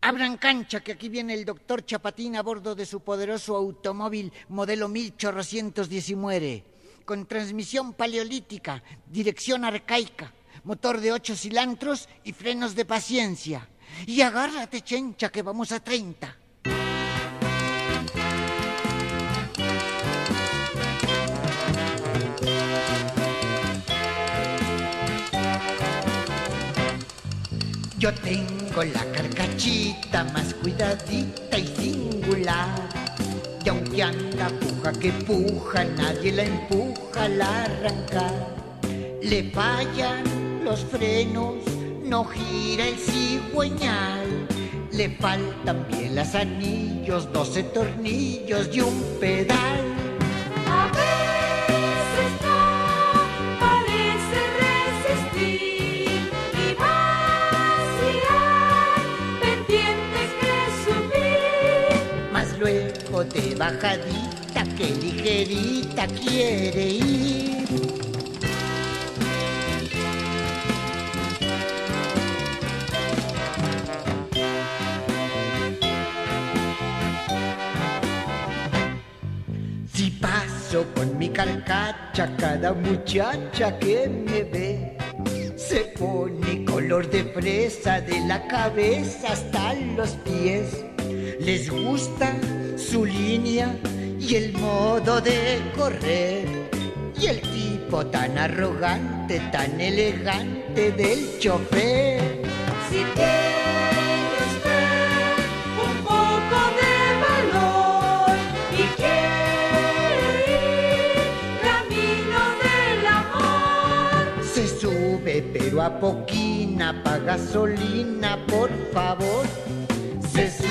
Abran cancha, que aquí viene el doctor Chapatín a bordo de su poderoso automóvil modelo 1819, con transmisión paleolítica, dirección arcaica, motor de 8 cilindros y frenos de paciencia. Y agárrate, chencha, que vamos a 30. Yo tengo la carcachita más cuidadita y singular, y aunque anda puja que puja, nadie la empuja al arrancar. Le fallan los frenos, no gira el cigüeñal, le faltan bielas, anillos, 12 tornillos y un pedal. A veces no parece resistir y vaciar, pendientes que subir. Mas luego de bajadita, que ligerita quiere ir. Si paso con mi carcacha, cada muchacha que me ve se pone color de fresa de la cabeza hasta los pies. Les gusta su línea y el modo de correr, y el tipo tan arrogante, tan elegante del chofer. Si tiene usted un poco de valor y quiere ir camino del amor, Se sube pero a poquina, pa' gasolina, por favor. Se sube